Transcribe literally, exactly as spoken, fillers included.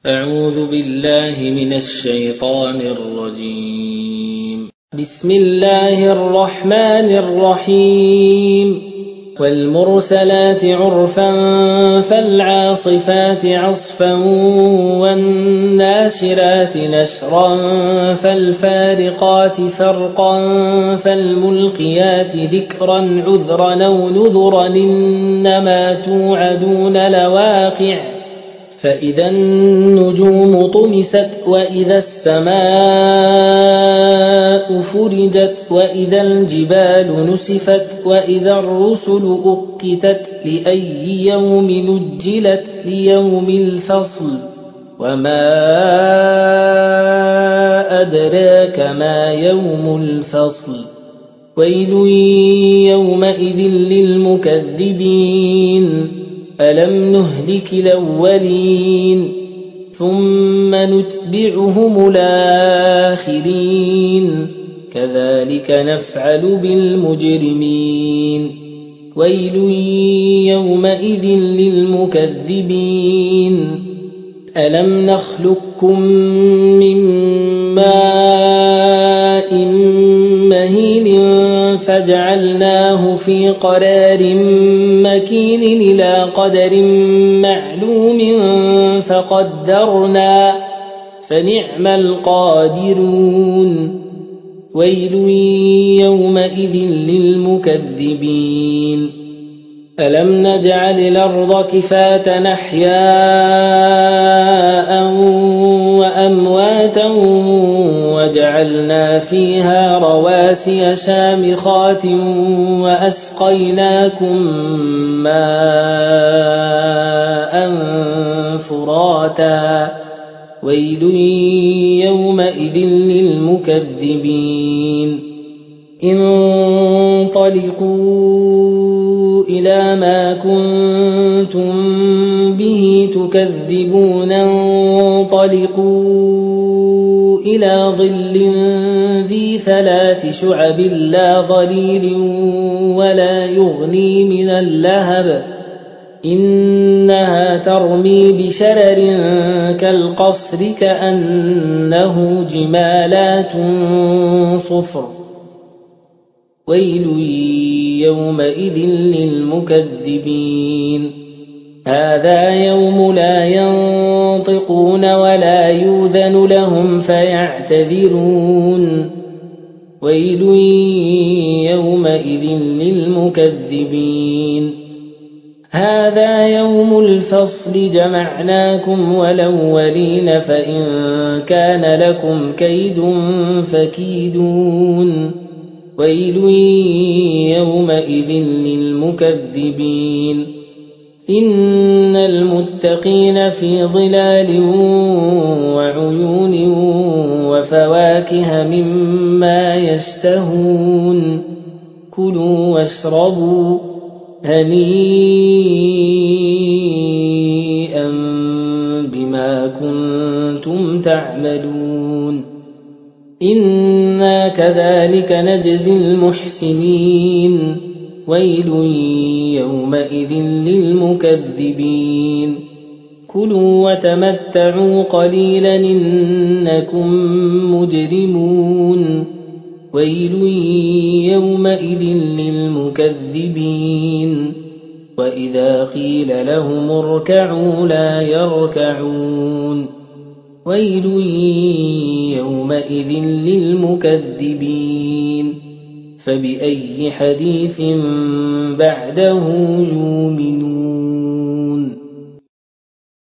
أعوذ بالله من الشيطان الرجيم. بسم الله الرحمن الرحيم. والمرسلات عرفا فالعاصفات عصفا والناشرات نشرا فالفارقات فرقا فالملقيات ذكرا عذرا أو نذرا إنما توعدون لواقع فإذا النجوم طمست وإذا السماء فرجت وإذا الجبال نسفت وإذا الرسل أقتت لأي يوم نجلت ليوم الفصل وما أدراك ما يوم الفصل ويل يومئذ للمكذبين ألم نهلك الأولين ثم نتبعهم الآخرين كذلك نفعل بالمجرمين ويل يومئذ للمكذبين ألم نخلقكم من ماء مهين فجعلناه في قرار مكين إلى قدر معلوم فقدرنا فنعم القادرون ويل يومئذ للمكذبين ألم نجعل الأرض كفاة أحياء وأمواتا وجعلنا فيها رواسي شامخات وأسقيناكم ماء فراتا ويل يومئذ للمكذبين انطلقوا إلى ما كنتم به تكذبون انطلقوا إلى ظل ذي ثلاث شعب لا ظليل ولا يغني من اللهب إنها ترمي بشرر كالقصر كأنه جمالات صفر ويل يومئذ للمكذبين هذا يوم لا ينطقون ولا يؤذن لهم فيعتذرون ويل يومئذ للمكذبين هذا يوم الفصل جمعناكم والأولين فإن كان لكم كيد فكيدون ويل يومئذ للمكذبين إن المتقين في ظلال وعيون وفواكه مما يشتهون كلوا واشربوا هنيئا بما كنتم تعملون إنا كذلك نجزي المحسنين ويل يومئذ للمكذبين كلوا وتمتعوا قليلا إنكم مجرمون ويل يومئذ للمكذبين وإذا قيل لهم اركعوا لا يركعون ويل يومئذ للمكذبين فبأي حديث بعده يؤمنون